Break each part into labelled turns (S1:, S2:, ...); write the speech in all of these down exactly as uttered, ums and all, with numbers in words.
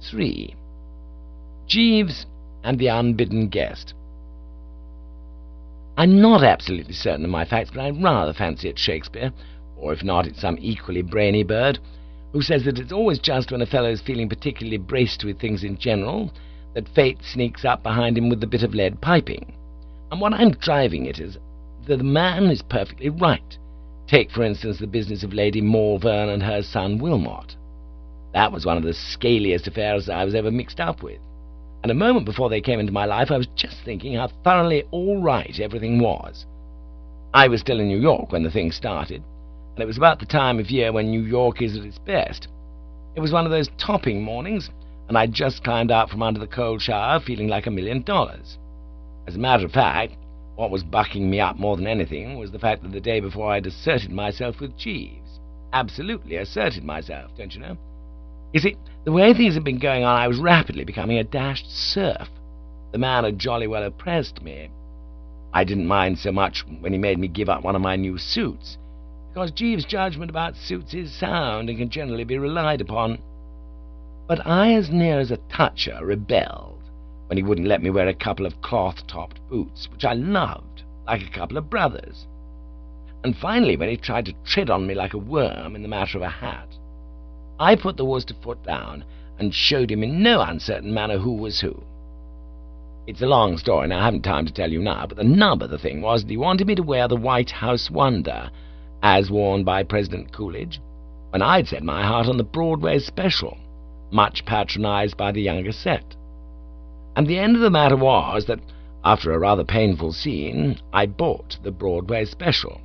S1: three. Jeeves and the Unbidden Guest. I'm not absolutely certain of my facts, but I rather fancy it's Shakespeare, or if not, it's some equally brainy bird, who says that it's always just when a fellow is feeling particularly braced with things in general that fate sneaks up behind him with the bit of lead piping. And what I'm driving at is that the man is perfectly right. Take, for instance, the business of Lady Malvern and her son Wilmot. That was one of the scaliest affairs I was ever mixed up with. And a moment before they came into my life, I was just thinking how thoroughly all right everything was. I was still in New York when the thing started, and it was about the time of year when New York is at its best. It was one of those topping mornings, and I'd just climbed out from under the cold shower feeling like a million dollars. As a matter of fact, what was bucking me up more than anything was the fact that the day before I'd asserted myself with Jeeves. Absolutely asserted myself, don't you know? You see, the way things had been going on, I was rapidly becoming a dashed serf. The man had jolly well oppressed me. I didn't mind so much when he made me give up one of my new suits, because Jeeves' judgment about suits is sound and can generally be relied upon. But I, as near as a toucher, rebelled when he wouldn't let me wear a couple of cloth-topped boots, which I loved, like a couple of brothers. And finally, when he tried to tread on me like a worm in the matter of a hat, I put the Worcester foot down and showed him in no uncertain manner who was who. It's a long story, and I haven't time to tell you now, but the nub of the thing was that he wanted me to wear the White House wonder, as worn by President Coolidge, when I'd set my heart on the Broadway special, much patronized by the younger set. And the end of the matter was that, after a rather painful scene, I bought the Broadway special.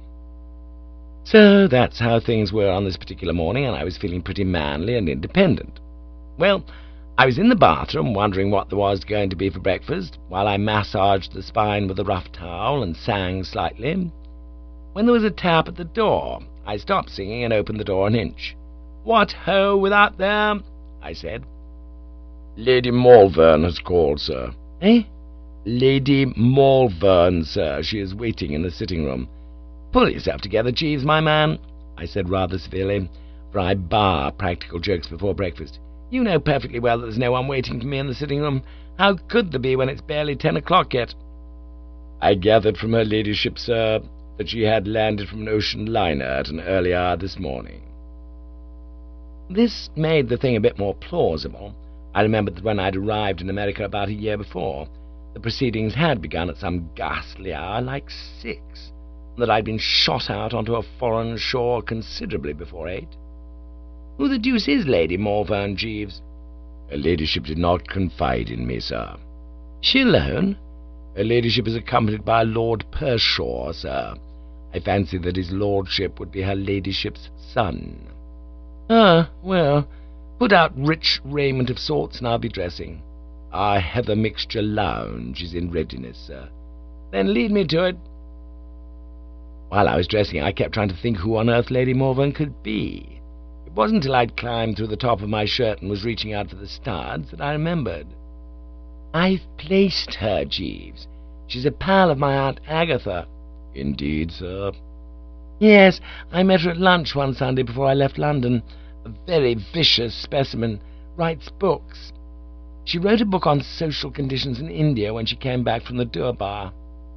S1: So that's how things were on this particular morning, and I was feeling pretty manly and independent. Well, I was in the bathroom wondering what there was going to be for breakfast, while I massaged the spine with a rough towel and sang slightly, when there was a tap at the door. I stopped singing and opened the door an inch. "What ho, without there?" I said. "Lady Malvern has called, sir." "Eh?" "Lady Malvern, sir. She is waiting in the sitting-room." "Pull yourself together, Jeeves, my man," I said rather severely, for I bar practical jokes before breakfast. "You know perfectly well that there's no one waiting for me in the sitting-room. How could there be when it's barely ten o'clock yet?" "I gathered from her ladyship, sir, that she had landed from an ocean liner at an early hour this morning." This made the thing a bit more plausible. I remembered that when I'd arrived in America about a year before, the proceedings had begun at some ghastly hour, like six, and that I'd been shot out onto a foreign shore considerably before eight. "Who the deuce is Lady Malvern, Jeeves?" "Her ladyship did not confide in me, sir." "She alone?" "Her ladyship is accompanied by Lord Pershaw, sir. I fancy that his lordship would be her ladyship's son." "Ah, well, put out rich raiment of sorts, and I'll be dressing." "Our heather mixture lounge is in readiness, sir." "Then lead me to it." While I was dressing, I kept trying to think who on earth Lady Malvern could be. It wasn't until I'd climbed through the top of my shirt and was reaching out for the studs that I remembered. "I've placed her, Jeeves. She's a pal of my Aunt Agatha." "Indeed, sir?" "Yes, I met her at lunch one Sunday before I left London. A very vicious specimen. Writes books. She wrote a book on social conditions in India when she came back from the Durbar."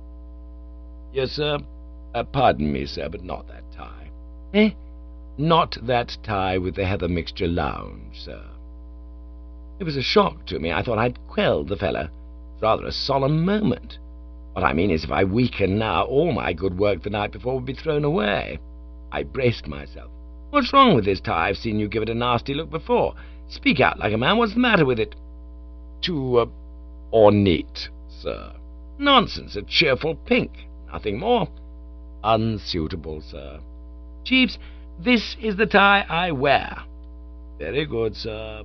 S1: "Yes, sir. Uh, pardon me, sir, but not that tie." "Eh?" "Not that tie with the heather mixture lounge, sir." It was a shock to me. I thought I'd quelled the fellow. It's rather a solemn moment. What I mean is, if I weaken now, all my good work the night before would be thrown away. I braced myself. "What's wrong with this tie? I've seen you give it a nasty look before. Speak out like a man. What's the matter with it?" "Too, uh, ornate, sir." "Nonsense. A cheerful pink. Nothing more." "Unsuitable, sir." "Jeeves, this is the tie I wear." "Very good, sir."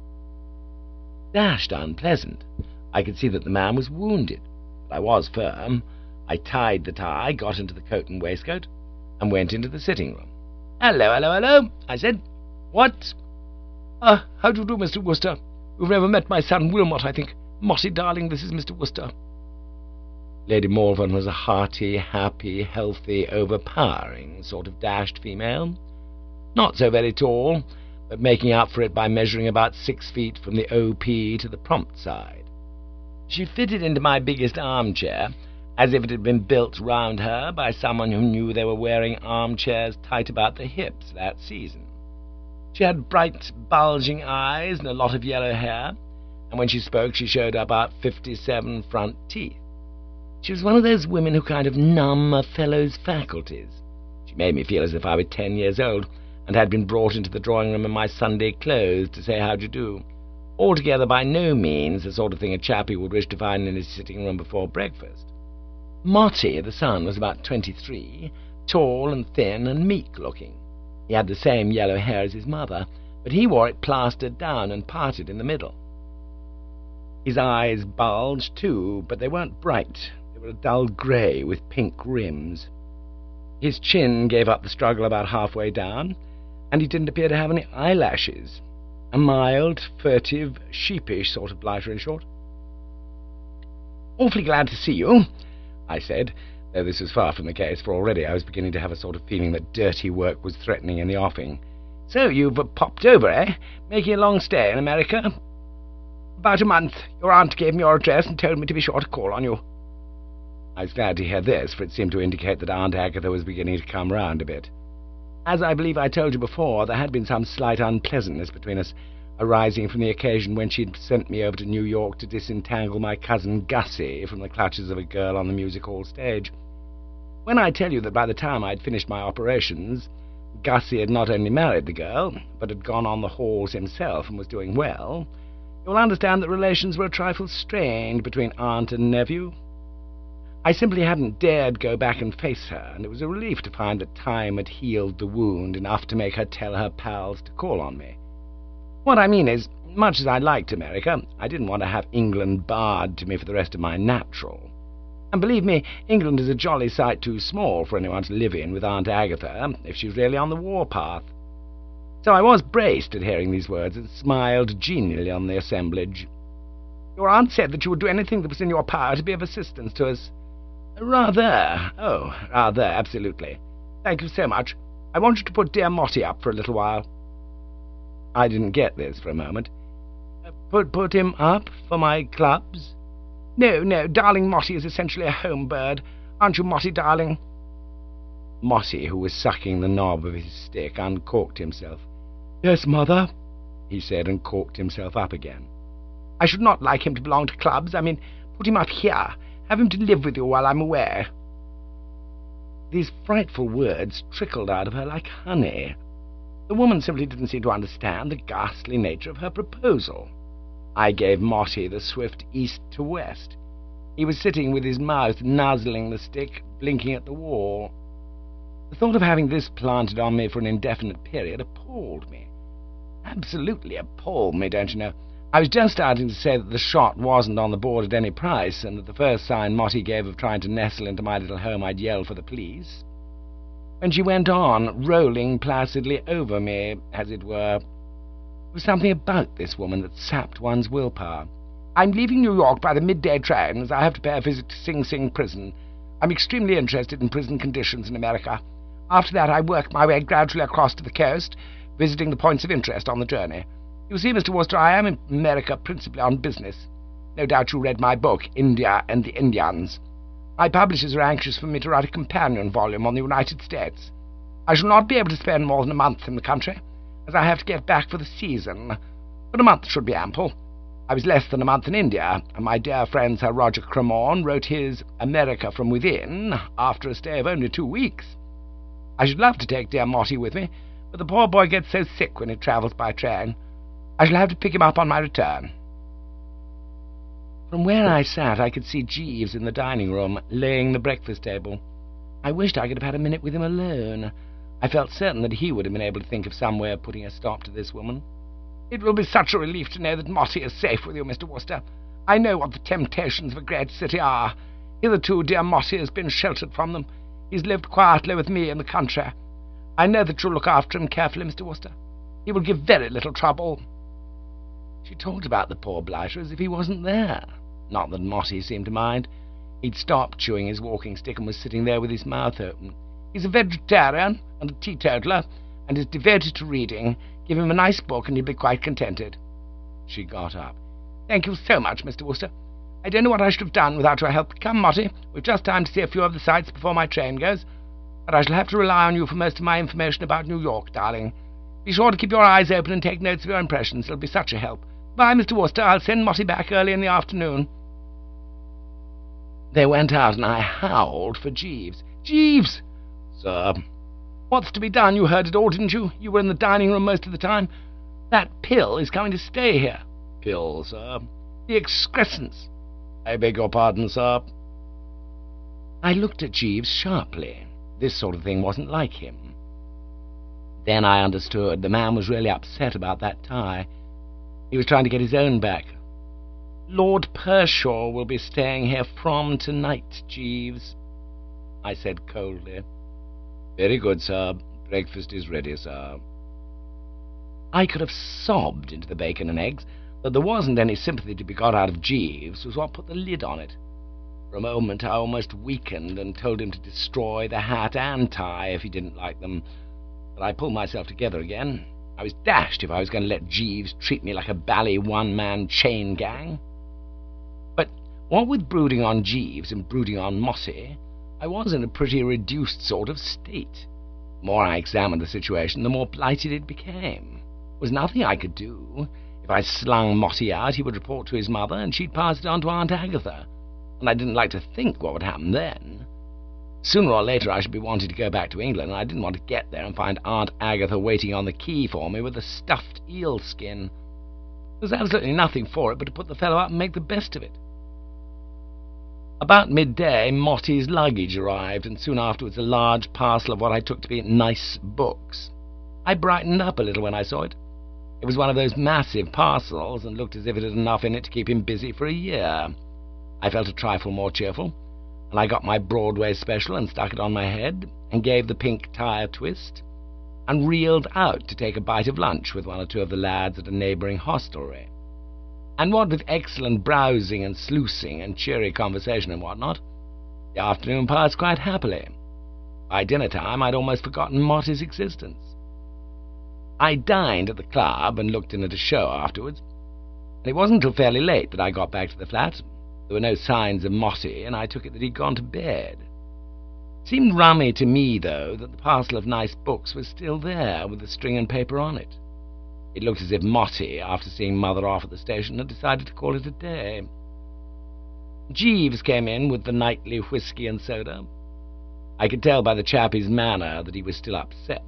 S1: Dashed unpleasant. I could see that the man was wounded, but I was firm. I tied the tie, got into the coat and waistcoat, and went into the sitting-room. "Hello, hello, hello," I said. "What?" "Ah, how do you do, Mister Worcester? You've never met my son Wilmot, I think. Motty, darling, this is Mister Worcester." Lady Malvern was a hearty, happy, healthy, overpowering sort of dashed female. Not so very tall, but making up for it by measuring about six feet from the O P to the prompt side. She fitted into my biggest armchair, as if it had been built round her by someone who knew they were wearing armchairs tight about the hips that season. She had bright, bulging eyes and a lot of yellow hair, and when she spoke she showed about fifty-seven front teeth. She was one of those women who kind of numb a fellow's faculties. She made me feel as if I were ten years old, and had been brought into the drawing-room in my Sunday clothes to say how do you do. Altogether by no means the sort of thing a chappie would wish to find in his sitting-room before breakfast. Motty, the son, was about twenty-three, tall and thin and meek-looking. He had the same yellow hair as his mother, but he wore it plastered down and parted in the middle. His eyes bulged, too, but they weren't bright. They were a dull grey with pink rims. His chin gave up the struggle about halfway down, and he didn't appear to have any eyelashes. A mild, furtive, sheepish sort of blighter, in short. "Awfully glad to see you," I said, though this was far from the case, for already I was beginning to have a sort of feeling that dirty work was threatening in the offing. "So you've uh, popped over, eh? Making a long stay in America?" "About a month. Your aunt gave me your address and told me to be sure to call on you." I was glad to hear this, for it seemed to indicate that Aunt Agatha was beginning to come round a bit. As I believe I told you before, there had been some slight unpleasantness between us, arising from the occasion when she'd sent me over to New York to disentangle my cousin Gussie from the clutches of a girl on the music-hall stage. When I tell you that by the time I'd finished my operations, Gussie had not only married the girl, but had gone on the halls himself and was doing well, you'll understand that relations were a trifle strained between aunt and nephew. I simply hadn't dared go back and face her, and it was a relief to find that time had healed the wound enough to make her tell her pals to call on me. What I mean is, much as I liked America, I didn't want to have England barred to me for the rest of my natural. And believe me, England is a jolly sight too small for anyone to live in with Aunt Agatha, if she's really on the warpath. So I was braced at hearing these words, and smiled genially on the assemblage. "Your aunt said that you would do anything that was in your power to be of assistance to us." "Rather. Oh, rather, absolutely. Thank you so much. I want you to put dear Motty up for a little while." I didn't get this for a moment. Uh, put, put him up for my clubs? "No, no, darling Motty is essentially a home bird. Aren't you, Motty, darling?" Motty, who was sucking the knob of his stick, uncorked himself. "Yes, mother," he said, and corked himself up again. "I should not like him to belong to clubs. I mean, put him up here. Have him to live with you while I'm away." These frightful words trickled out of her like honey. The woman simply didn't seem to understand the ghastly nature of her proposal. I gave Motty the swift east to west. He was sitting with his mouth nuzzling the stick, blinking at the wall. The thought of having this planted on me for an indefinite period appalled me. Absolutely appalled me, don't you know. I was just starting to say that the shot wasn't on the board at any price, and that the first sign Motty gave of trying to nestle into my little home I'd yell for the police, when she went on, rolling placidly over me, as it were. There was something about this woman that sapped one's willpower. "I'm leaving New York by the midday train, as I have to pay a visit to Sing Sing prison. I'm extremely interested in prison conditions in America. After that I work my way gradually across to the coast, visiting the points of interest on the journey. You see, Mister Worcester, I am in America principally on business. No doubt you read my book, India and the Indians. My publishers are anxious for me to write a companion volume on the United States. I shall not be able to spend more than a month in the country, as I have to get back for the season, but a month should be ample. I was less than a month in India, and my dear friend Sir Roger Cremorne wrote his America from Within after a stay of only two weeks. I should love to take dear Motty with me, but the poor boy gets so sick when he travels by train. I shall have to pick him up on my return." From where I sat I could see Jeeves in the dining-room, laying the breakfast table. I wished I could have had a minute with him alone. I felt certain that he would have been able to think of some way of putting a stop to this woman. "It will be such a relief to know that Motty is safe with you, Mister Worcester. I know what the temptations of a great city are. Hitherto dear Motty has been sheltered from them. He's lived quietly with me in the country. I know that you'll look after him carefully, Mister Worcester. He will give very little trouble." She talked about the poor blighter as if he wasn't there. Not that Motty seemed to mind. He'd stopped chewing his walking stick and was sitting there with his mouth open. He's a vegetarian and a teetotaler, and is devoted to reading, Give him a nice book, and he'll be quite contented." She got up. "Thank you so much, Mister Wooster. I don't know what I should have done without your help. Come, Motty, we've just time to see a few of the sights before my train goes. But I shall have to rely on you for most of my information about New York, darling. Be sure to keep your eyes open and take notes of your impressions. It'll be such a help. Bye, Mister Wooster. I'll send Motty back early in the afternoon." They went out, and I howled for Jeeves. "Jeeves!" "Sir?" "What's to be done? You heard it all, didn't you? You were in the dining-room most of the time. That pill is coming to stay here."
S2: "Pill, sir?"
S1: "The excrescence."
S2: "I beg your pardon, sir?"
S1: I looked at Jeeves sharply. This sort of thing wasn't like him. Then I understood. The man was really upset about that tie. He was trying to get his own back. "Lord Pershaw will be staying here from tonight, Jeeves," I said coldly.
S2: "Very good, sir. Breakfast is ready, sir."
S1: I could have sobbed into the bacon and eggs. That there wasn't any sympathy to be got out of Jeeves was what put the lid on it. For a moment I almost weakened and told him to destroy the hat and tie if he didn't like them. But I pulled myself together again. I was dashed if I was going to let Jeeves treat me like a bally one-man chain gang. But what with brooding on Jeeves and brooding on Motty, I was in a pretty reduced sort of state. The more I examined the situation, the more blighted it became. There was nothing I could do. If I slung Motty out, he would report to his mother, and she'd pass it on to Aunt Agatha, and I didn't like to think what would happen then. Sooner or later I should be wanting to go back to England, and I didn't want to get there and find Aunt Agatha waiting on the quay for me with a stuffed eel skin. There was absolutely nothing for it but to put the fellow up and make the best of it. About midday, Motty's luggage arrived, and soon afterwards a large parcel of what I took to be nice books. I brightened up a little when I saw it. It was one of those massive parcels, and looked as if it had enough in it to keep him busy for a year. I felt a trifle more cheerful, and I got my Broadway special and stuck it on my head, and gave the pink tie a twist, and reeled out to take a bite of lunch with one or two of the lads at a neighbouring hostelry. And what with excellent browsing and sluicing and cheery conversation and what not, the afternoon passed quite happily. By dinner-time I'd almost forgotten Motty's existence. I dined at the club and looked in at a show afterwards, and it wasn't until fairly late that I got back to the flat. There were no signs of Motty, and I took it that he'd gone to bed. It seemed rummy to me, though, that the parcel of nice books was still there, with the string and paper on it. It looked as if Motty, after seeing Mother off at the station, had decided to call it a day. Jeeves came in with the nightly whisky and soda. I could tell by the chappie's manner that he was still upset.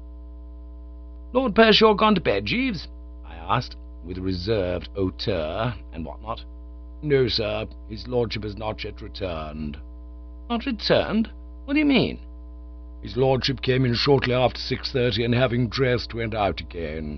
S1: "Lord Pershaw gone to bed, Jeeves?" I asked, with reserved hauteur and what not.
S2: "No, sir. His lordship has not yet returned."
S1: "Not returned? What do you mean?"
S2: "His lordship came in shortly after six-thirty, and having dressed, went out again."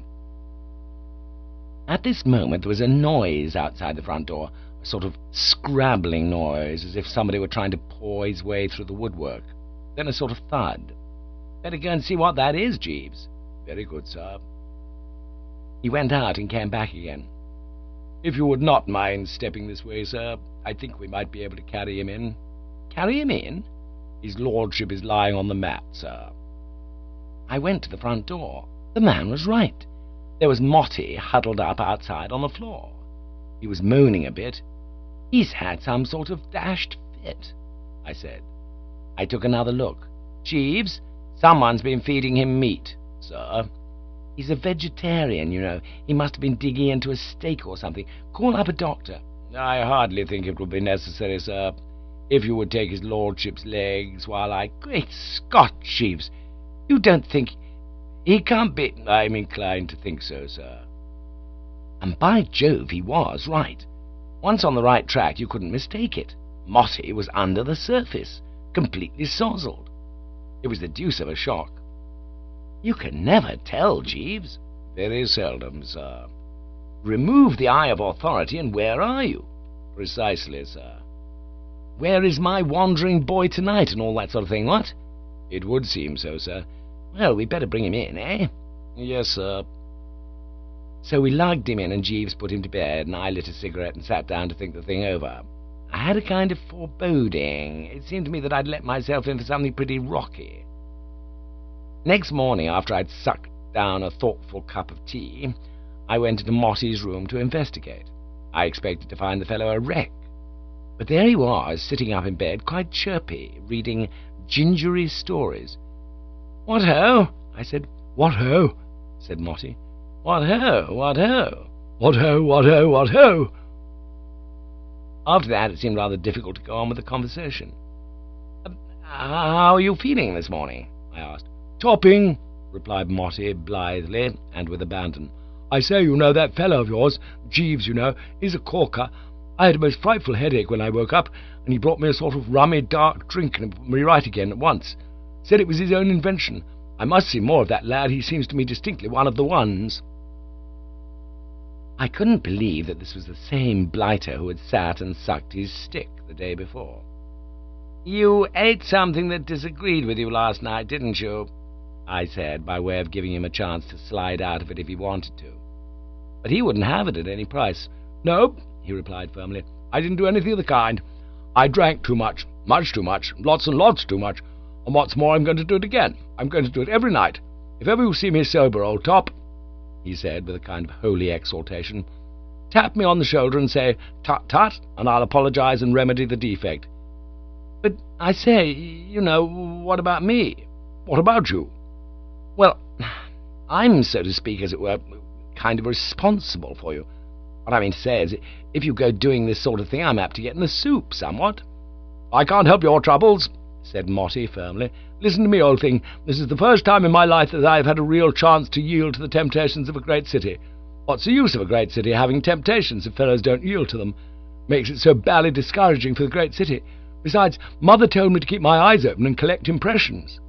S1: At this moment there was a noise outside the front door, a sort of scrabbling noise, as if somebody were trying to paw his way through the woodwork. Then a sort of thud. "Better go and see what that is, Jeeves."
S2: "Very good, sir."
S1: He went out and came back again.
S2: "If you would not mind stepping this way, sir, I think we might be able to carry him in."
S1: "Carry him in?"
S2: "His lordship is lying on the mat, sir."
S1: I went to the front door. The man was right. There was Motty huddled up outside on the floor. He was moaning a bit. "He's had some sort of dashed fit," I said. I took another look. "Jeeves, someone's been feeding him meat."
S2: "Sir?"
S1: "He's a vegetarian, you know. He must have been digging into a steak or something. Call up a doctor."
S2: "I hardly think it will be necessary, sir. If you would take his lordship's legs while I—"
S1: "Great Scott, Jeeves! You don't think... He can't be—"
S2: "I'm inclined to think so, sir."
S1: And by Jove, he was right. Once on the right track, you couldn't mistake it. Motty was under the surface, completely sozzled. It was the deuce of a shock. "You can never tell, Jeeves."
S2: "Very seldom, sir."
S1: "Remove the eye of authority, and where are you?"
S2: "Precisely, sir."
S1: "Where is my wandering boy tonight, and all that sort of thing, what?"
S2: "It would seem so, sir."
S1: "Well, we'd better bring him in, eh?"
S2: "Yes, sir."
S1: So we lugged him in, and Jeeves put him to bed, and I lit a cigarette and sat down to think the thing over. I had a kind of foreboding. It seemed to me that I'd let myself in for something pretty rocky. Next morning, after I'd sucked down a thoughtful cup of tea, I went into Motty's room to investigate. I expected to find the fellow a wreck, but there he was, sitting up in bed, quite chirpy, reading gingery stories. "What ho?" I said. "What ho?" said Motty. "What ho? What ho? What ho? What ho? What ho?" After that, it seemed rather difficult to go on with the conversation. Uh, "How are you feeling this morning?" I asked. "Topping," replied Motty blithely and with abandon. "I say, you know, that fellow of yours, Jeeves, you know, is a corker. I had a most frightful headache when I woke up, and he brought me a sort of rummy dark drink and put me right again at once. Said it was his own invention. I must see more of that lad. He seems to me distinctly one of the ones." I couldn't believe that this was the same blighter who had sat and sucked his stick the day before. "You ate something that disagreed with you last night, didn't you?" I said, by way of giving him a chance to slide out of it if he wanted to. But he wouldn't have it at any price. "No," he replied firmly, "I didn't do anything of the kind. I drank too much, much too much, lots and lots too much, and what's more, I'm going to do it again. I'm going to do it every night. If ever you see me sober, old top," he said with a kind of holy exaltation, "tap me on the shoulder and say, 'Tut-tut,' and I'll apologize and remedy the defect." "But I say, you know, what about me? What about you?" "Well, I'm, so to speak, as it were, kind of responsible for you. What I mean to say is, if you go doing this sort of thing, I'm apt to get in the soup somewhat." "I can't help your troubles," said Motty firmly. "Listen to me, old thing. This is the first time in my life that I've had a real chance to yield to the temptations of a great city. What's the use of a great city having temptations if fellows don't yield to them? Makes it so bally discouraging for the great city. Besides, Mother told me to keep my eyes open and collect impressions."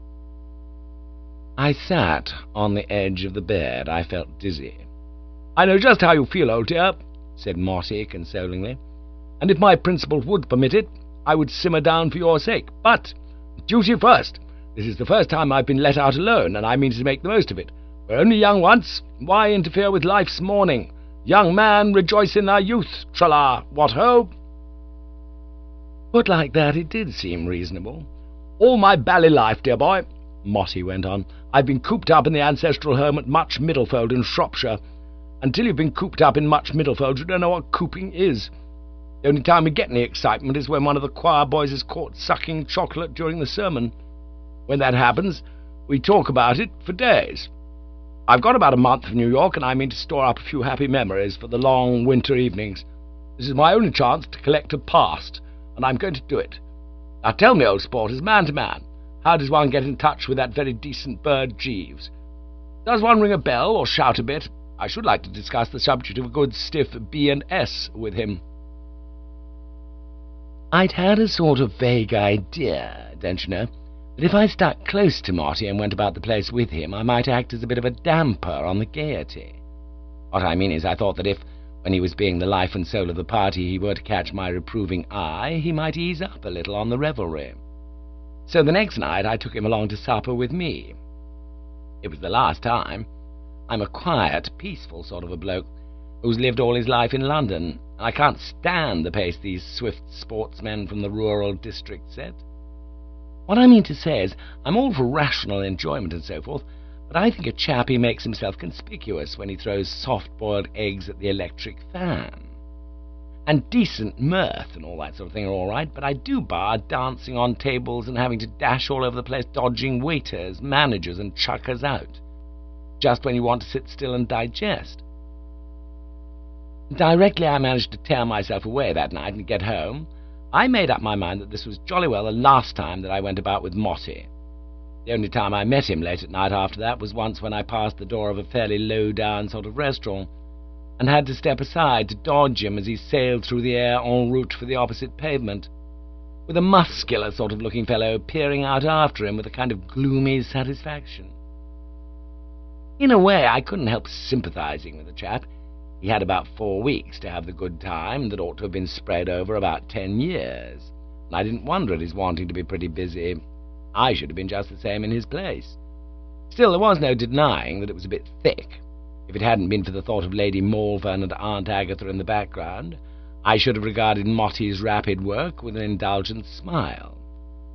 S1: I sat on the edge of the bed. I felt dizzy. "I know just how you feel, old dear," said Motty consolingly, "and if my principles would permit it, I would simmer down for your sake. But duty first. This is the first time I've been let out alone, and I mean to make the most of it. We're only young once. Why interfere with life's morning? Young man, rejoice in thy youth, tra-la, what ho?" Put like that, it did seem reasonable. "All my bally life, dear boy," Motty went on, "I've been cooped up in the ancestral home at Much Middlefold in Shropshire. Until you've been cooped up in Much Middlefold, you don't know what cooping is. The only time we get any excitement is when one of the choir boys is caught sucking chocolate during the sermon. When that happens, we talk about it for days. I've got about a month of New York, and I mean to store up a few happy memories for the long winter evenings. This is my only chance to collect a past, and I'm going to do it. Now tell me, old sport, as man to man, how does one get in touch with that very decent bird Jeeves? Does one ring a bell or shout a bit? I should like to discuss the subject of a good stiff B and S with him." I'd had a sort of vague idea, don't you know, that if I stuck close to Motty and went about the place with him, I might act as a bit of a damper on the gaiety. What I mean is, I thought that if, when he was being the life and soul of the party, he were to catch my reproving eye, he might ease up a little on the revelry. So the next night I took him along to supper with me. It was the last time. I'm a quiet, peaceful sort of a bloke, who's lived all his life in London, and I can't stand the pace these swift sportsmen from the rural district set. What I mean to say is, I'm all for rational enjoyment and so forth, but I think a chappie makes himself conspicuous when he throws soft-boiled eggs at the electric fan. And decent mirth and all that sort of thing are all right, but I do bar dancing on tables and having to dash all over the place dodging waiters, managers, and chuckers out, just when you want to sit still and digest. Directly I managed to tear myself away that night and get home, I made up my mind that this was jolly well the last time that I went about with Motty. The only time I met him late at night after that was once when I passed the door of a fairly low-down sort of restaurant, and had to step aside to dodge him as he sailed through the air en route for the opposite pavement, with a muscular sort of looking fellow peering out after him with a kind of gloomy satisfaction. In a way, I couldn't help sympathizing with the chap. He had about four weeks to have the good time that ought to have been spread over about ten years, and I didn't wonder at his wanting to be pretty busy. I should have been just the same in his place. Still, there was no denying that it was a bit thick. If it hadn't been for the thought of Lady Malvern and Aunt Agatha in the background, I should have regarded Motty's rapid work with an indulgent smile.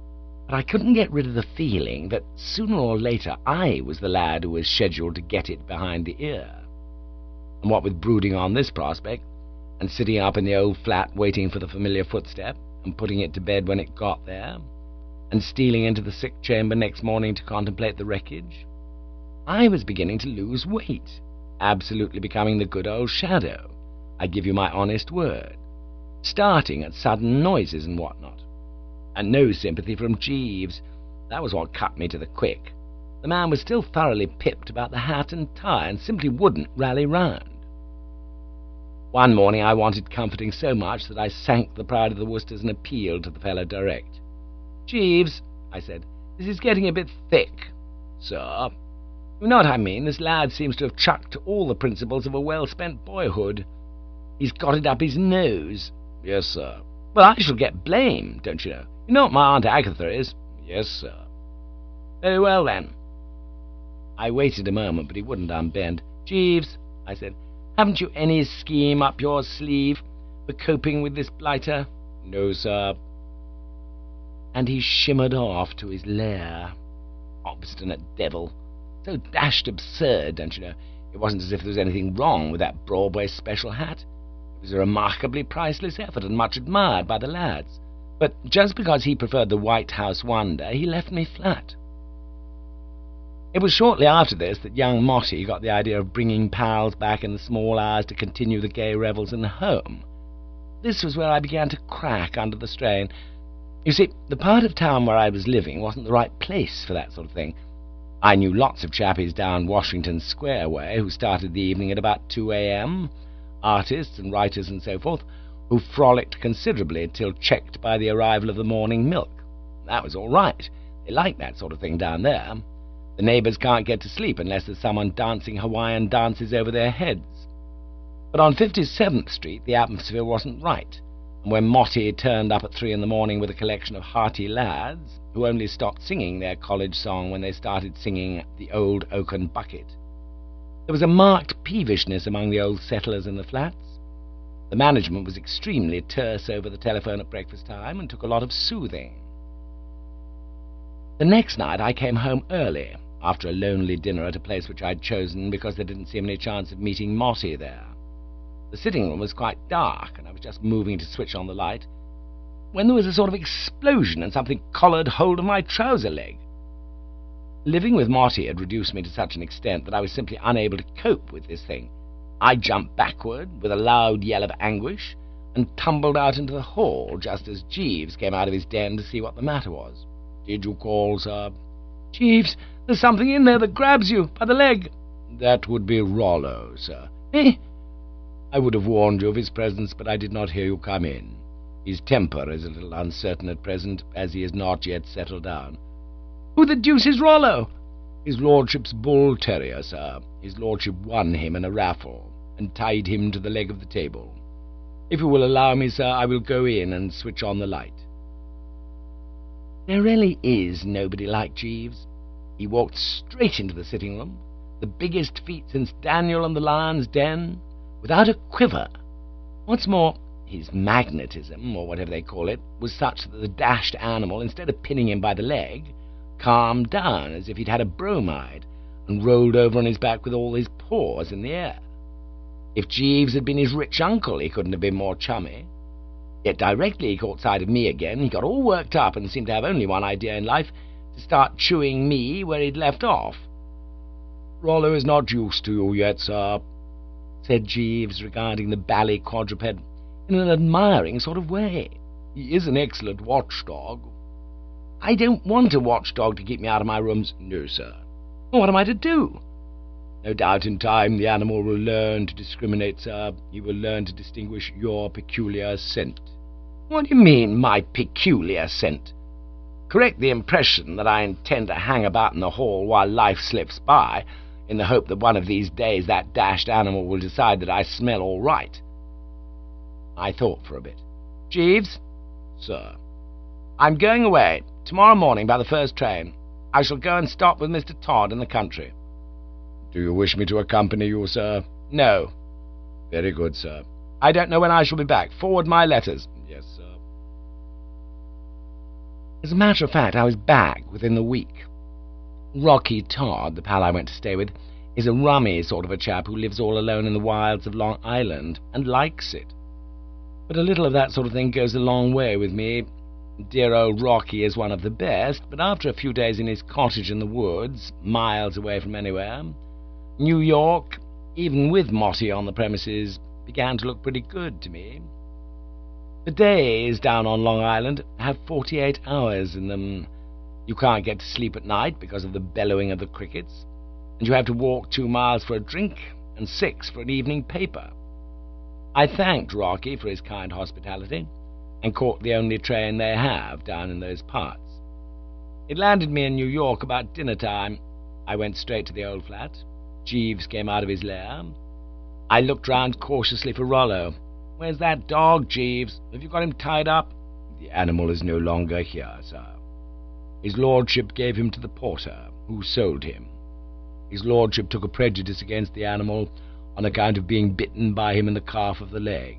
S1: but I couldn't get rid of the feeling that sooner or later I was the lad who was scheduled to get it behind the ear. And what with brooding on this prospect, and sitting up in the old flat waiting for the familiar footstep, and putting it to bed when it got there, and stealing into the sick chamber next morning to contemplate the wreckage, I was beginning to lose weight, absolutely becoming the good old Shadow, I give you my honest word, starting at sudden noises and what-not. And no sympathy from Jeeves. That was what cut me to the quick. The man was still thoroughly pipped about the hat and tie, and simply wouldn't rally round. One morning I wanted comforting so much that I sank the pride of the Worcesters and appealed to the fellow direct. "Jeeves," I said, "this is getting a bit thick." "Sir?" "You know what I mean. This lad seems to have chucked all the principles of a well-spent boyhood. He's got it up his nose." "Yes, sir." "Well, I shall get blamed, don't you know? You know what my Aunt Agatha is?" "Yes, sir." "Very well, then." I waited a moment, but he wouldn't unbend. "Jeeves," I said, "haven't you any scheme up your sleeve for coping with this blighter?" "No, sir." And he shimmered off to his lair. Obstinate devil. So dashed absurd, don't you know? It wasn't as if there was anything wrong with that Broadway special hat. It was a remarkably priceless effort and much admired by the lads. But just because he preferred the White House wonder, he left me flat. It was shortly after this that young Motty got the idea of bringing pals back in the small hours to continue the gay revels in the home. This was where I began to crack under the strain. You see, the part of town where I was living wasn't the right place for that sort of thing. I knew lots of chappies down Washington Square way who started the evening at about two a.m., artists and writers and so forth, who frolicked considerably till checked by the arrival of the morning milk. That was all right. They like that sort of thing down there. The neighbours can't get to sleep unless there's someone dancing Hawaiian dances over their heads. But on fifty-seventh Street the atmosphere wasn't right, and when Motty turned up at three in the morning with a collection of hearty lads, who only stopped singing their college song when they started singing The Old Oaken Bucket, there was a marked peevishness among the old settlers in the flats. The management was extremely terse over the telephone at breakfast time and took a lot of soothing. The next night I came home early, after a lonely dinner at a place which I'd chosen because there didn't seem any chance of meeting Motty there. The sitting room was quite dark, and I was just moving to switch on the light, when there was a sort of explosion and something collared hold of my trouser leg. Living with Motty had reduced me to such an extent that I was simply unable to cope with this thing. I jumped backward with a loud yell of anguish and tumbled out into the hall just as Jeeves came out of his den to see what the matter was. "Did you call, sir?" "Jeeves, there's something in there that grabs you by the leg." "That would be Rollo, sir." "Eh?" "I would have warned you of his presence, but I did not hear you come in. His temper is a little uncertain at present, as he has not yet settled down." "Who the deuce is Rollo?" "His lordship's bull terrier, sir. His lordship won him in a raffle, and tied him to the leg of the table. If you will allow me, sir, I will go in and switch on the light." There really is nobody like Jeeves. He walked straight into the sitting-room, the biggest feat since Daniel and the lion's den, without a quiver. What's more, his magnetism, or whatever they call it, was such that the dashed animal, instead of pinning him by the leg, calmed down as if he'd had a bromide, and rolled over on his back with all his paws in the air. If Jeeves had been his rich uncle, he couldn't have been more chummy. Yet directly he caught sight of me again, he got all worked up and seemed to have only one idea in life, to start chewing me where he'd left off. "Rollo is not used to you yet, sir," said Jeeves, regarding the bally quadruped in an admiring sort of way. "He is an excellent watchdog." "I don't want a watchdog to keep me out of my rooms." "No, sir." "Well, what am I to do?" "No doubt in time the animal will learn to discriminate, sir. He will learn to distinguish your peculiar scent." "What do you mean, my peculiar scent?" "Correct the impression that I intend to hang about in the hall while life slips by, in the hope that one of these days that dashed animal will decide that I smell all right." I thought for a bit. "Jeeves?" "Sir?" "I'm going away, tomorrow morning by the first train. I shall go and stop with Mister Todd in the country." "Do you wish me to accompany you, sir?" "No." "Very good, sir." "I don't know when I shall be back. Forward my letters." "Yes, sir." As a matter of fact, I was back within the week. Rocky Todd, the pal I went to stay with, is a rummy sort of a chap who lives all alone in the wilds of Long Island, and likes it. But a little of that sort of thing goes a long way with me. Dear old Rocky is one of the best, but after a few days in his cottage in the woods, miles away from anywhere, New York, even with Motti on the premises, began to look pretty good to me. The days down on Long Island have forty-eight hours in them. You can't get to sleep at night because of the bellowing of the crickets, and you have to walk two miles for a drink and six for an evening paper. I thanked Rocky for his kind hospitality and caught the only train they have down in those parts. It landed me in New York about dinner time. I went straight to the old flat. Jeeves came out of his lair. I looked round cautiously for Rollo. "Where's that dog, Jeeves? Have you got him tied up?" "The animal is no longer here, sir. His lordship gave him to the porter, who sold him. His lordship took a prejudice against the animal on account of being bitten by him in the calf of the leg."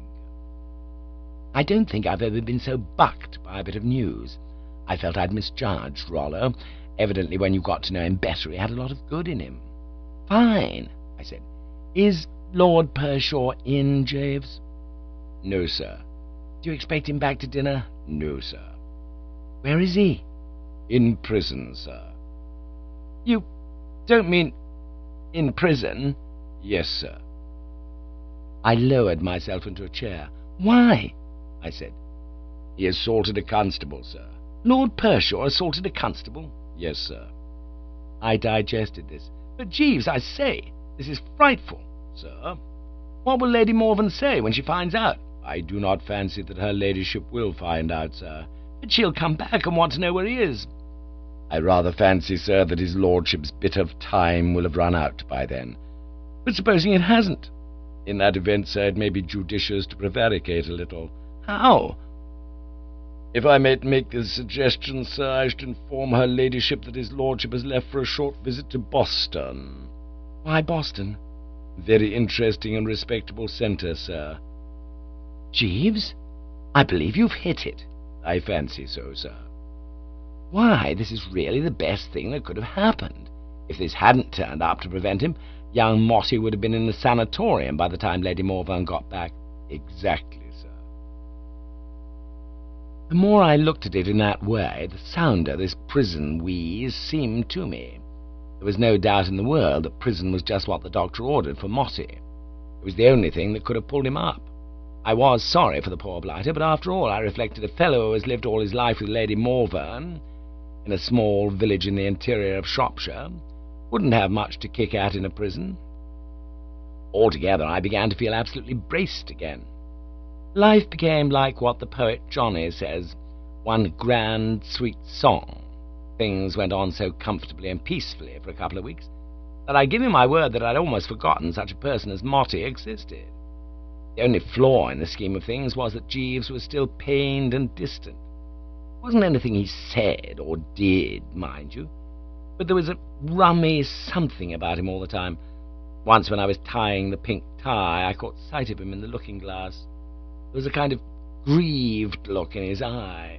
S1: I don't think I've ever been so bucked by a bit of news. I felt I'd misjudged Rollo. Evidently, when you got to know him better, he had a lot of good in him. "Fine," I said. "Is Lord Pershaw in, Jeeves?"
S2: "No, sir."
S1: "Do you expect him back to dinner?"
S2: "No, sir."
S1: "Where is he?"
S2: "In prison, sir."
S1: "You don't mean in prison?"
S2: "Yes, sir."
S1: I lowered myself into a chair. "Why?" I said.
S2: "He assaulted a constable, sir."
S1: "Lord Pershaw assaulted a constable?"
S2: "Yes, sir."
S1: I digested this. "But, Jeeves, I say, this is frightful."
S2: "Sir?"
S1: "What will Lady Morven say when she finds out?"
S2: "I do not fancy that her ladyship will find out, sir."
S1: "But she'll come back and want to know where he is."
S2: "I rather fancy, sir, that his lordship's bit of time will have run out by then."
S1: "But supposing it hasn't?"
S2: "In that event, sir, it may be judicious to prevaricate a little."
S1: "How?"
S2: "If I may make this suggestion, sir, I should inform her ladyship that his lordship has left for a short visit to Boston."
S1: "Why Boston?"
S2: "Very interesting and respectable centre, sir."
S1: "Jeeves, I believe you've hit it."
S2: "I fancy so, sir."
S1: "Why, this is really the best thing that could have happened. If this hadn't turned up to prevent him, young Motti would have been in the sanatorium by the time Lady Morven got back."
S2: "Exactly, sir."
S1: The more I looked at it in that way, the sounder this prison wheeze seemed to me. There was no doubt in the world that prison was just what the doctor ordered for Motti. It was the only thing that could have pulled him up. I was sorry for the poor blighter, but after all, I reflected, a fellow who has lived all his life with Lady Morven in a small village in the interior of Shropshire wouldn't have much to kick at in a prison. Altogether, I began to feel absolutely braced again. Life became like what the poet Johnny says, one grand, sweet song. Things went on so comfortably and peacefully for a couple of weeks that I give you my word that I'd almost forgotten such a person as Motti existed. The only flaw in the scheme of things was that Jeeves was still pained and distant. It wasn't anything he said or did, mind you, but there was a rummy something about him all the time. Once when I was tying the pink tie, I caught sight of him in the looking-glass. There was a kind of grieved look in his eye.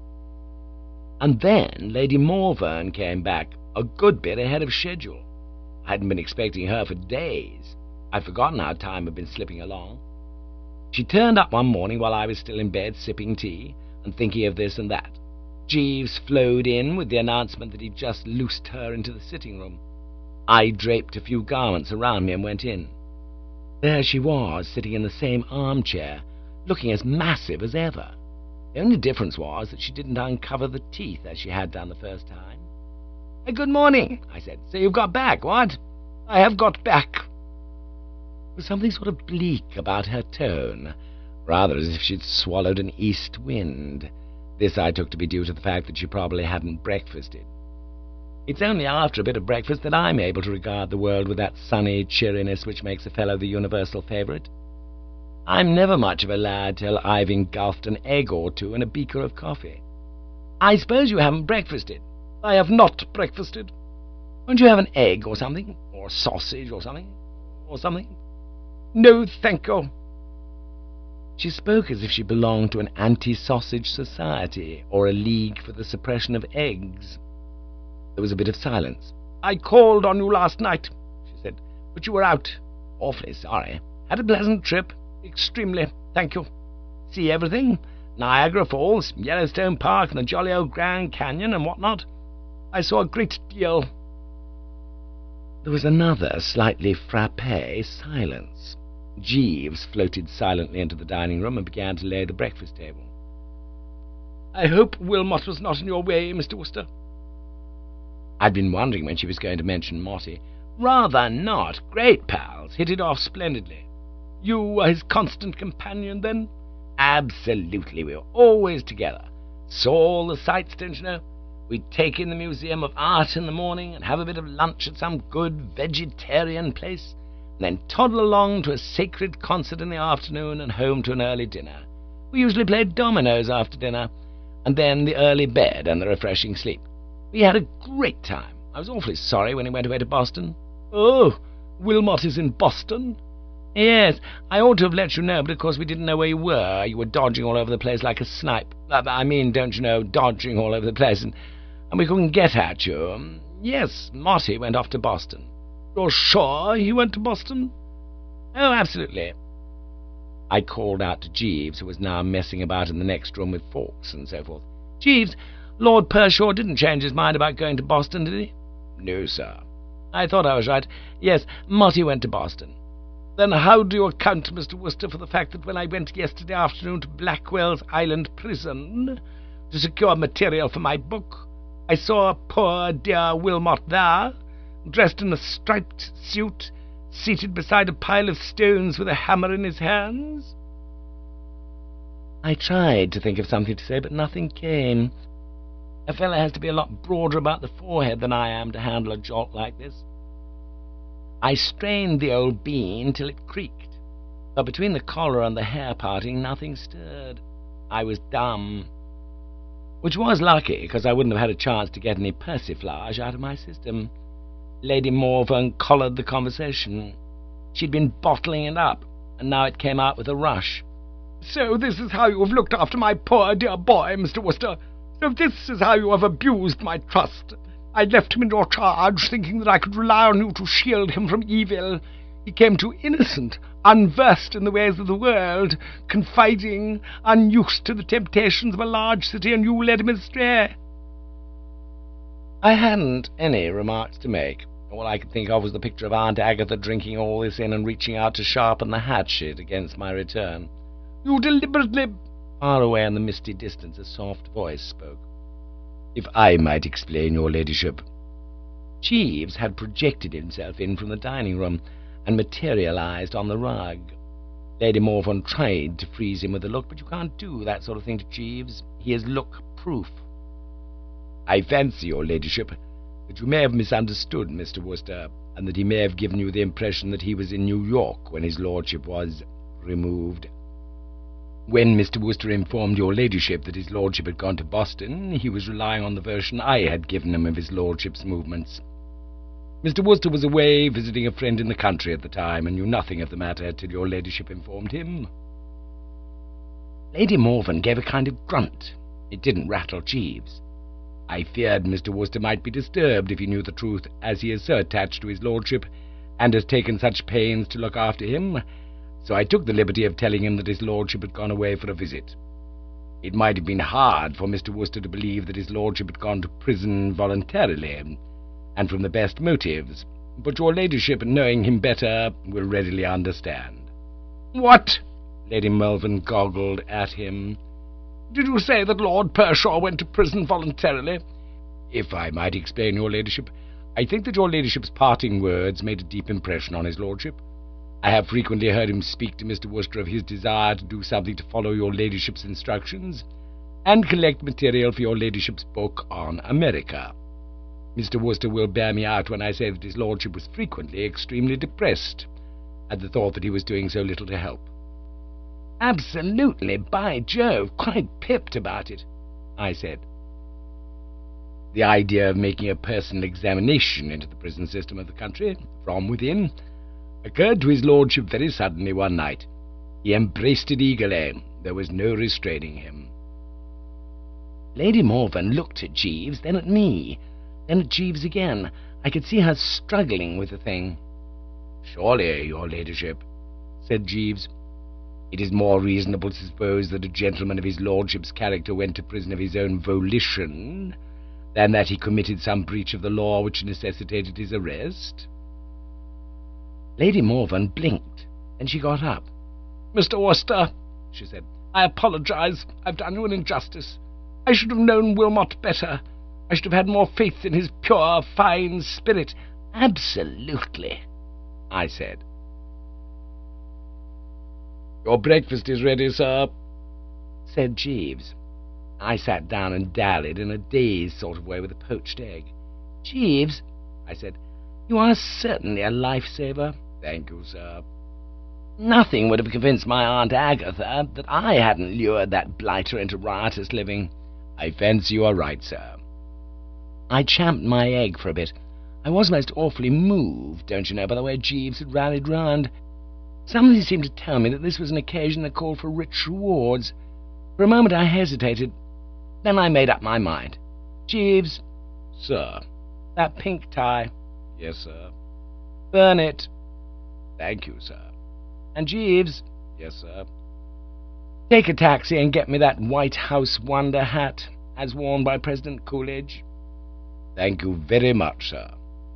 S1: And then Lady Morven came back a good bit ahead of schedule. I hadn't been expecting her for days. I'd forgotten how time had been slipping along. She turned up one morning while I was still in bed sipping tea and thinking of this and that. Jeeves flowed in with the announcement that he'd just loosed her into the sitting-room. I draped a few garments around me and went in. There she was, sitting in the same armchair, looking as massive as ever. The only difference was that she didn't uncover the teeth as she had done the first time. "Hey, good morning," I said. "So you've got back, what?" "I have got back." There was something sort of bleak about her tone, rather as if she'd swallowed an east wind. This I took to be due to the fact that she probably hadn't breakfasted. It's only after a bit of breakfast that I'm able to regard the world with that sunny cheeriness which makes a fellow the universal favourite. I'm never much of a lad till I've engulfed an egg or two and a beaker of coffee. "I suppose you haven't breakfasted?" "I have not breakfasted." "Won't you have an egg or something? Or a sausage or something? Or something?" "No, thank you." She spoke as if she belonged to an anti-sausage society or a league for the suppression of eggs. There was a bit of silence.
S2: "I called on you last night," she said, "but you were out."
S1: "Awfully sorry."
S2: "Had a pleasant trip." "Extremely, thank you." "See everything? Niagara Falls, Yellowstone Park, and the jolly old Grand Canyon, and what not?" "I saw a great deal."
S1: There was another slightly frappé silence. Jeeves floated silently into the dining room and began to lay the breakfast table.
S2: "I hope Wilmot was not in your way, Mister Wooster."
S1: I'd been wondering when she was going to mention Motty. "Rather not. Great pals. Hit it off splendidly."
S2: "You were his constant companion, then?"
S1: "Absolutely. We were always together. Saw all the sights, don't you know? We'd take in the Museum of Art in the morning and have a bit of lunch at some good vegetarian place, and then toddle along to a sacred concert in the afternoon and home to an early dinner. We usually played dominoes after dinner, and then the early bed and the refreshing sleep. We had a great time. I was awfully sorry when he went away to Boston."
S2: "Oh, Wilmot is in Boston?"
S1: "Yes, I ought to have let you know, but of course we didn't know where you were. You were dodging all over the place like a snipe. I mean, don't you know, dodging all over the place, and, and we couldn't get at you. Yes, Motty went off to Boston."
S2: "You're sure he went to Boston?"
S1: "Oh, absolutely." I called out to Jeeves, who was now messing about in the next room with forks and so forth. "Jeeves, Lord Pershaw didn't change his mind about going to Boston, did he?"
S2: "No, sir."
S1: "I thought I was right. Yes, Motty went to Boston."
S2: "Then how do you account, Mister Wooster, for the fact that when I went yesterday afternoon to Blackwell's Island Prison to secure material for my book, I saw poor dear Wilmot there, dressed in a striped suit, seated beside a pile of stones with a hammer in his hands?"
S1: I tried to think of something to say, but nothing came. A fellow has to be a lot broader about the forehead than I am to handle a jolt like this. I strained the old bean till it creaked, but between the collar and the hair parting nothing stirred. I was dumb, which was lucky, because I wouldn't have had a chance to get any persiflage out of my system. Lady Morven collared the conversation. She'd been bottling it up, and now it came out with a rush.
S2: "So this is how you have looked after my poor dear boy, Mister Wooster? So this is how you have abused my trust? I left him in your charge, thinking that I could rely on you to shield him from evil. He came too innocent, unversed in the ways of the world, confiding, unused to the temptations of a large city, and you led him astray."
S1: I hadn't any remarks to make. All I could think of was the picture of Aunt Agatha drinking all this in and reaching out to sharpen the hatchet against my return.
S2: "You deliberately—"
S1: Far away in the misty distance a soft voice spoke. "If I might explain, your ladyship." Jeeves had projected himself in from the dining-room and materialized on the rug. Lady Morven tried to freeze him with a look, but you can't do that sort of thing to Jeeves. He is look-proof. "I fancy, your ladyship, that you may have misunderstood Mister Wooster, and that he may have given you the impression that he was in New York when his lordship was removed. When Mister Wooster informed your ladyship that his lordship had gone to Boston, he was relying on the version I had given him of his lordship's movements. Mister Wooster was away visiting a friend in the country at the time, and knew nothing of the matter till your ladyship informed him." Lady Morven gave a kind of grunt. It didn't rattle Jeeves. "I feared Mister Wooster might be disturbed if he knew the truth, as he is so attached to his lordship, and has taken such pains to look after him, so I took the liberty of telling him that his lordship had gone away for a visit. It might have been hard for Mister Wooster to believe that his lordship had gone to prison voluntarily, and from the best motives, but your ladyship, knowing him better, will readily understand."
S2: "What?"
S1: Lady Morven goggled at him.
S2: "Did you say that Lord Pershaw went to prison voluntarily?"
S1: "If I might explain, your ladyship, I think that your ladyship's parting words made a deep impression on his lordship. I have frequently heard him speak to Mister Wooster of his desire to do something to follow your ladyship's instructions, and collect material for your ladyship's book on America. Mister Wooster will bear me out when I say that his lordship was frequently extremely depressed at the thought that he was doing so little to help." "Absolutely, by Jove, quite pipped about it," I said. "The idea of making a personal examination into the prison system of the country, from within, occurred to his lordship very suddenly one night. He embraced it eagerly. There was no restraining him. Lady Morven looked at Jeeves, then at me, then at Jeeves again. I could see her struggling with the thing. "Surely, your ladyship," said Jeeves, "it is more reasonable to suppose that a gentleman of his lordship's character went to prison of his own volition than that he committed some breach of the law which necessitated his arrest." Lady Morven blinked, then she got up.
S2: "Mister Worcester," she said, "I apologize. I've done you an injustice. I should have known Wilmot better. I should have had more faith in his pure, fine spirit."
S1: "Absolutely," I said.
S2: "Your breakfast is ready, sir,"
S1: said Jeeves. I sat down and dallied in a dazed sort of way with a poached egg. "Jeeves," I said, "you are certainly a life-saver."
S2: "Thank you, sir."
S1: Nothing would have convinced my Aunt Agatha that I hadn't lured that blighter into riotous living.
S2: "I fancy you are right, sir."
S1: I champed my egg for a bit. I was most awfully moved, don't you know, by the way Jeeves had rallied round. Something seemed to tell me that this was an occasion that called for rich rewards. For a moment I hesitated. Then I made up my mind. "Jeeves."
S2: "Sir."
S1: "That pink tie."
S2: "Yes, sir."
S1: "Burn it."
S2: "Thank you, sir."
S1: "And Jeeves."
S2: "Yes, sir."
S1: "Take a taxi and get me that White House wonder hat, as worn by President Coolidge."
S2: "Thank you very much, sir."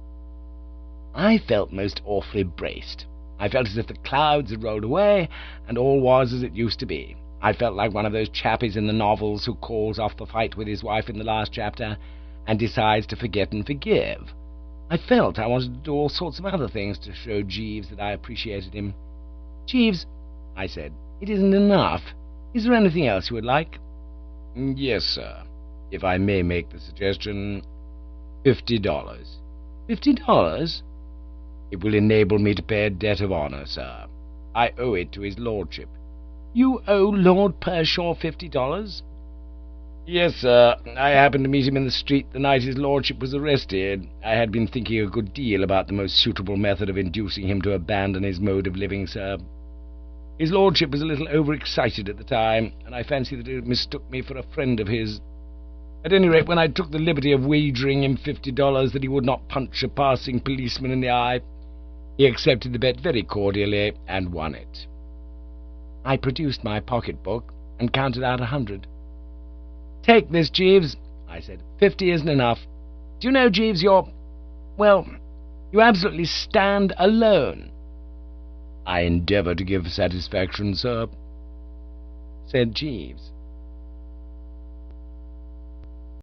S1: I felt most awfully braced. I felt as if the clouds had rolled away, and all was as it used to be. I felt like one of those chappies in the novels who calls off the fight with his wife in the last chapter, and decides to forget and forgive. I felt I wanted to do all sorts of other things to show Jeeves that I appreciated him. "Jeeves," I said, "it isn't enough. Is there anything else you would like?"
S2: "Yes, sir. If I may make the suggestion, fifty dollars."
S1: "Fifty dollars?"
S2: "It will enable me to pay a debt of honour, sir. I owe it to his lordship."
S1: "You owe Lord Pershaw fifty dollars?"
S2: "Yes, sir. I happened to meet him in the street the night his lordship was arrested. I had been thinking a good deal about the most suitable method of inducing him to abandon his mode of living, sir. His lordship was a little overexcited at the time, and I fancy that he mistook me for a friend of his. At any rate, when I took the liberty of wagering him fifty dollars that he would not punch a passing policeman in the eye, he accepted the bet very cordially and won it."
S1: I produced my pocket-book and counted out a hundred. "Take this, Jeeves," I said. "Fifty isn't enough. Do you know, Jeeves, you're... well, you absolutely stand alone."
S2: "I endeavour to give satisfaction, sir,"
S1: said Jeeves.